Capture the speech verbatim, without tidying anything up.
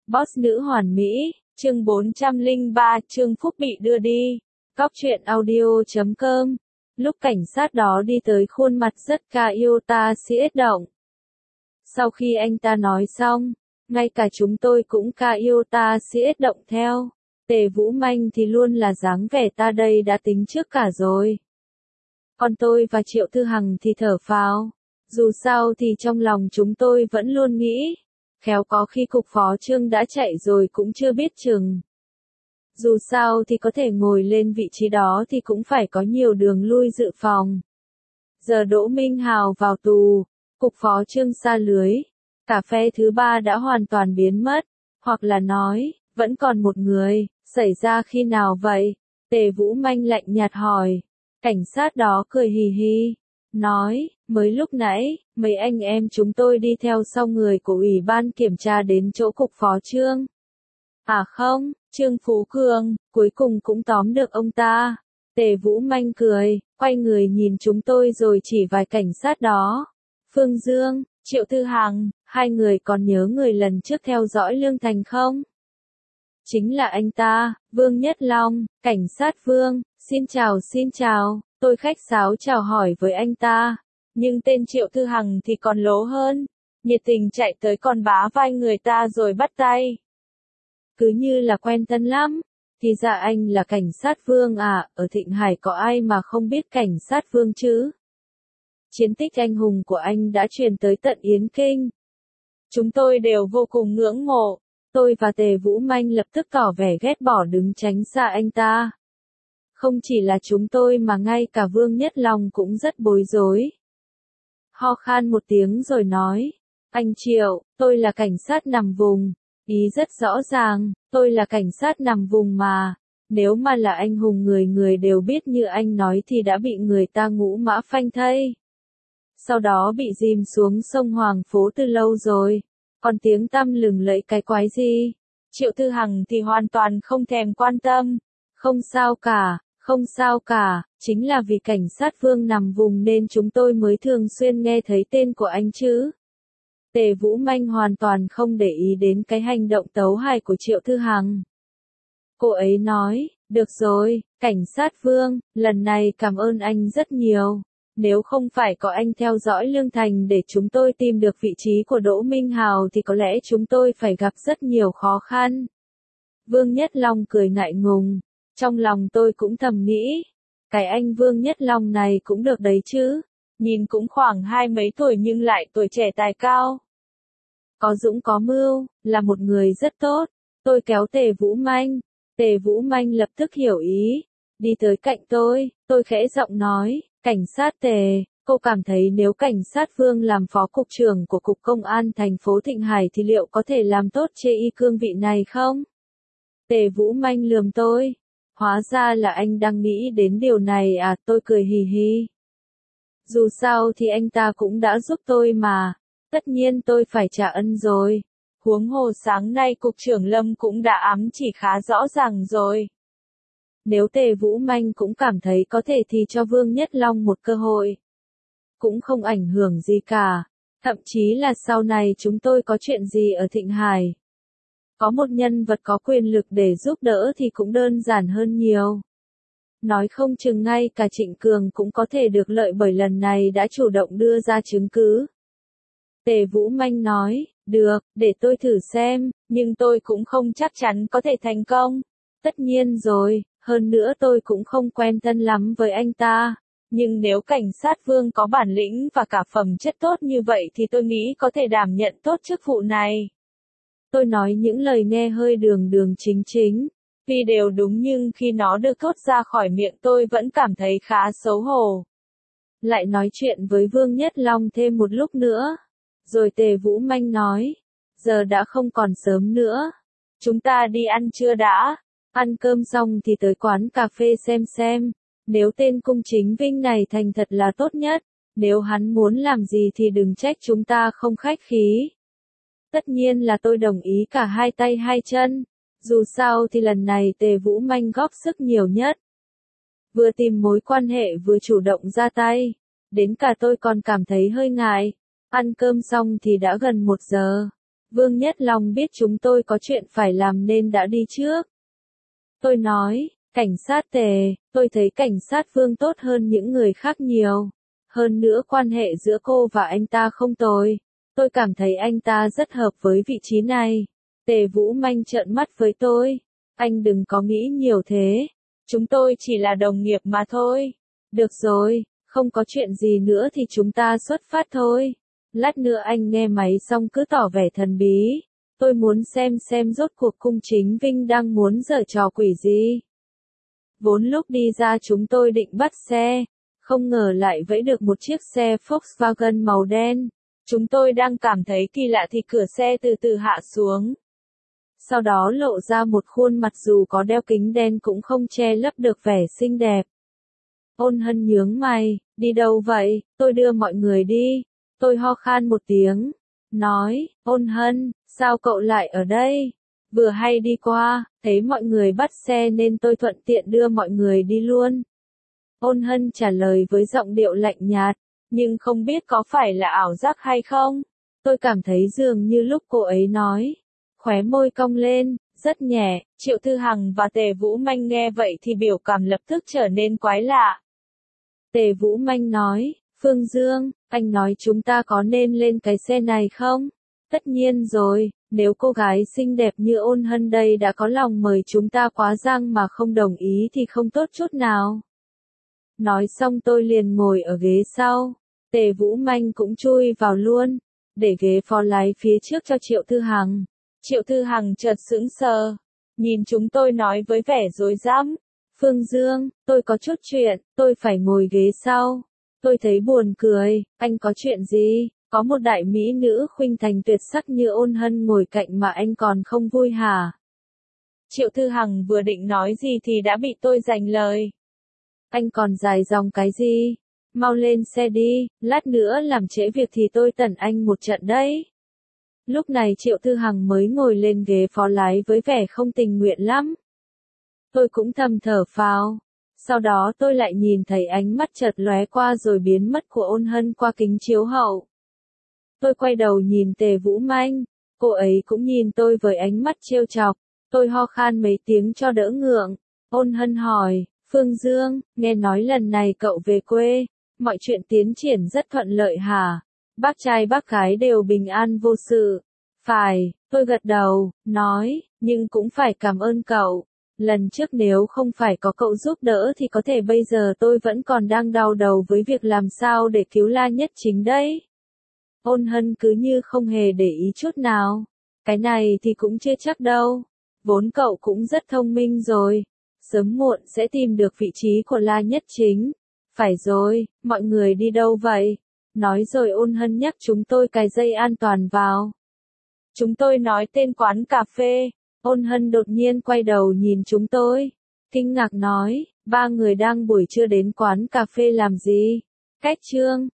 Boss nữ hoàn mỹ, chương bốn trăm lẻ ba, Trương Phúc bị đưa đi. Cóc truyện audio chấm com. Lúc cảnh sát đó đi tới, khuôn mặt rất ca yêu ta siết động. Sau khi anh ta nói xong, ngay cả chúng tôi cũng ca yêu ta siết động theo. Tề Vũ Manh thì luôn là dáng vẻ ta đây đã tính trước cả rồi. Còn tôi và Triệu Thư Hằng thì thở phào. Dù sao thì trong lòng chúng tôi vẫn luôn nghĩ, khéo có khi cục phó Trương đã chạy rồi cũng chưa biết chừng. Dù sao thì có thể ngồi lên vị trí đó thì cũng phải có nhiều đường lui dự phòng. Giờ Đỗ Minh Hào vào tù, cục phó Trương sa lưới, cả phe thứ ba đã hoàn toàn biến mất, hoặc là nói, vẫn còn một người, xảy ra khi nào vậy? Tề Vũ Manh lạnh nhạt hỏi. Cảnh sát đó cười hì hì, nói, mới lúc nãy, mấy anh em chúng tôi đi theo sau người của Ủy ban kiểm tra đến chỗ cục phó Trương. À không, Trương Phú Cường, cuối cùng cũng tóm được ông ta. Tề Vũ Manh cười, quay người nhìn chúng tôi rồi chỉ vài cảnh sát đó. Phương Dương, Triệu Thư Hằng, hai người còn nhớ người lần trước theo dõi Lương Thành không? Chính là anh ta, Vương Nhất Long, cảnh sát Vương, xin chào xin chào, tôi khách sáo chào hỏi với anh ta. Nhưng tên Triệu Thư Hằng thì còn lố hơn, nhiệt tình chạy tới còn bá vai người ta rồi bắt tay. Cứ như là quen thân lắm, thì ra anh là cảnh sát Vương à, ở Thịnh Hải có ai mà không biết cảnh sát Vương chứ? Chiến tích anh hùng của anh đã truyền tới tận Yến Kinh. Chúng tôi đều vô cùng ngưỡng mộ. Tôi và Tề Vũ Manh lập tức tỏ vẻ ghét bỏ đứng tránh xa anh ta. Không chỉ là chúng tôi mà ngay cả Vương Nhất Long cũng rất bối rối. Ho khan một tiếng rồi nói, anh Triệu, tôi là cảnh sát nằm vùng. Ý rất rõ ràng, tôi là cảnh sát nằm vùng mà. Nếu mà là anh hùng người người đều biết như anh nói thì đã bị người ta ngũ mã phanh thây. Sau đó bị dìm xuống sông Hoàng Phố từ lâu rồi. Còn tiếng tăm lừng lẫy cái quái gì? Triệu Thư Hằng thì hoàn toàn không thèm quan tâm. Không sao cả, không sao cả, chính là vì cảnh sát Vương nằm vùng nên chúng tôi mới thường xuyên nghe thấy tên của anh chứ. Tề Vũ Manh hoàn toàn không để ý đến cái hành động tấu hài của Triệu Thư Hằng. Cô ấy nói, được rồi, cảnh sát Vương, lần này cảm ơn anh rất nhiều. Nếu không phải có anh theo dõi Lương Thành để chúng tôi tìm được vị trí của Đỗ Minh Hào thì có lẽ chúng tôi phải gặp rất nhiều khó khăn. Vương Nhất Long cười ngại ngùng. Trong lòng tôi cũng thầm nghĩ, cái anh Vương Nhất Long này cũng được đấy chứ. Nhìn cũng khoảng hai mấy tuổi nhưng lại tuổi trẻ tài cao. Có dũng có mưu, là một người rất tốt. Tôi kéo Tề Vũ Manh. Tề Vũ Manh lập tức hiểu ý. Đi tới cạnh tôi, tôi khẽ giọng nói, cảnh sát Tề, cô cảm thấy nếu cảnh sát Vương làm phó cục trưởng của Cục Công an thành phố Thịnh Hải thì liệu có thể làm tốt chê y cương vị này không? Tề Vũ Manh lườm tôi. Hóa ra là anh đang nghĩ đến điều này à, tôi cười hì hì. Dù sao thì anh ta cũng đã giúp tôi mà, tất nhiên tôi phải trả ân rồi. Huống hồ sáng nay Cục trưởng Lâm cũng đã ám chỉ khá rõ ràng rồi. Nếu Tề Vũ Manh cũng cảm thấy có thể thì cho Vương Nhất Long một cơ hội. Cũng không ảnh hưởng gì cả. Thậm chí là sau này chúng tôi có chuyện gì ở Thịnh Hải. Có một nhân vật có quyền lực để giúp đỡ thì cũng đơn giản hơn nhiều. Nói không chừng ngay cả Trịnh Cường cũng có thể được lợi bởi lần này đã chủ động đưa ra chứng cứ. Tề Vũ Manh nói, được, để tôi thử xem, nhưng tôi cũng không chắc chắn có thể thành công. Tất nhiên rồi, hơn nữa tôi cũng không quen thân lắm với anh ta. Nhưng nếu cảnh sát Vương có bản lĩnh và cả phẩm chất tốt như vậy thì tôi nghĩ có thể đảm nhận tốt chức vụ này. Tôi nói những lời nghe hơi đường đường chính chính. Vì đều đúng nhưng khi nó được thốt ra khỏi miệng tôi vẫn cảm thấy khá xấu hổ. Lại nói chuyện với Vương Nhất Long thêm một lúc nữa. Rồi Tề Vũ Manh nói, giờ đã không còn sớm nữa. Chúng ta đi ăn trưa đã. Ăn cơm xong thì tới quán cà phê xem xem. Nếu tên Cung Chính Vinh này thành thật là tốt nhất. Nếu hắn muốn làm gì thì đừng trách chúng ta không khách khí. Tất nhiên là tôi đồng ý cả hai tay hai chân. Dù sao thì lần này Tề Vũ Manh góp sức nhiều nhất. Vừa tìm mối quan hệ vừa chủ động ra tay. Đến cả tôi còn cảm thấy hơi ngại. Ăn cơm xong thì đã gần một giờ. Vương Nhất Long biết chúng tôi có chuyện phải làm nên đã đi trước. Tôi nói, cảnh sát Tề, tôi thấy cảnh sát Vương tốt hơn những người khác nhiều. Hơn nữa quan hệ giữa cô và anh ta không tồi. Tôi cảm thấy anh ta rất hợp với vị trí này. Tề Vũ Manh trợn mắt với tôi. Anh đừng có nghĩ nhiều thế. Chúng tôi chỉ là đồng nghiệp mà thôi. Được rồi, không có chuyện gì nữa thì chúng ta xuất phát thôi. Lát nữa anh nghe máy xong cứ tỏ vẻ thần bí. Tôi muốn xem xem rốt cuộc cung chính Vinh đang muốn giở trò quỷ gì. Vốn lúc đi ra chúng tôi định bắt xe. Không ngờ lại vẫy được một chiếc xe Volkswagen màu đen. Chúng tôi đang cảm thấy kỳ lạ thì cửa xe từ từ hạ xuống. Sau đó lộ ra một khuôn mặt dù có đeo kính đen cũng không che lấp được vẻ xinh đẹp. Ôn Hân nhướng mày, đi đâu vậy, tôi đưa mọi người đi. Tôi ho khan một tiếng, nói, Ôn Hân, sao cậu lại ở đây? Vừa hay đi qua, thấy mọi người bắt xe nên tôi thuận tiện đưa mọi người đi luôn. Ôn Hân trả lời với giọng điệu lạnh nhạt, nhưng không biết có phải là ảo giác hay không. Tôi cảm thấy dường như lúc cô ấy nói, khóe môi cong lên, rất nhẹ. Triệu Thư Hằng và Tề Vũ Manh nghe vậy thì biểu cảm lập tức trở nên quái lạ. Tề Vũ Manh nói, Phương Dương, anh nói chúng ta có nên lên cái xe này không? Tất nhiên rồi, nếu cô gái xinh đẹp như Ôn Hân đây đã có lòng mời chúng ta quá giang mà không đồng ý thì không tốt chút nào. Nói xong tôi liền ngồi ở ghế sau. Tề Vũ Manh cũng chui vào luôn, để ghế phó lái phía trước cho Triệu Thư Hằng. Triệu Thư Hằng chợt sững sờ, nhìn chúng tôi nói với vẻ rối rắm. Phương Dương, tôi có chút chuyện, tôi phải ngồi ghế sau. Tôi thấy buồn cười, anh có chuyện gì? Có một đại mỹ nữ khuynh thành tuyệt sắc như Ôn Hân ngồi cạnh mà anh còn không vui hả? Triệu Thư Hằng vừa định nói gì thì đã bị tôi giành lời. Anh còn dài dòng cái gì? Mau lên xe đi, lát nữa làm trễ việc thì tôi tẩn anh một trận đấy. Lúc này Triệu Thư Hằng mới ngồi lên ghế phó lái với vẻ không tình nguyện lắm. Tôi cũng thầm thở phào. Sau đó tôi lại nhìn thấy ánh mắt chợt lóe qua rồi biến mất của Ôn Hân qua kính chiếu hậu. Tôi quay đầu nhìn Tề Vũ Manh, cô ấy cũng nhìn tôi với ánh mắt trêu chọc. Tôi ho khan mấy tiếng cho đỡ ngượng. Ôn Hân hỏi, Phương Dương, nghe nói lần này cậu về quê, mọi chuyện tiến triển rất thuận lợi hả? Bác trai bác gái đều bình an vô sự. Phải, tôi gật đầu, nói, nhưng cũng phải cảm ơn cậu. Lần trước nếu không phải có cậu giúp đỡ thì có thể bây giờ tôi vẫn còn đang đau đầu với việc làm sao để cứu La Nhất Chính đấy. Ôn Hân cứ như không hề để ý chút nào. Cái này thì cũng chưa chắc đâu. Vốn cậu cũng rất thông minh rồi. Sớm muộn sẽ tìm được vị trí của La Nhất Chính. Phải rồi, mọi người đi đâu vậy? Nói rồi Ôn Hân nhắc chúng tôi cài dây an toàn vào. Chúng tôi nói tên quán cà phê. Ôn Hân đột nhiên quay đầu nhìn chúng tôi. Kinh ngạc nói, ba người đang buổi trưa đến quán cà phê làm gì? Cách Trương,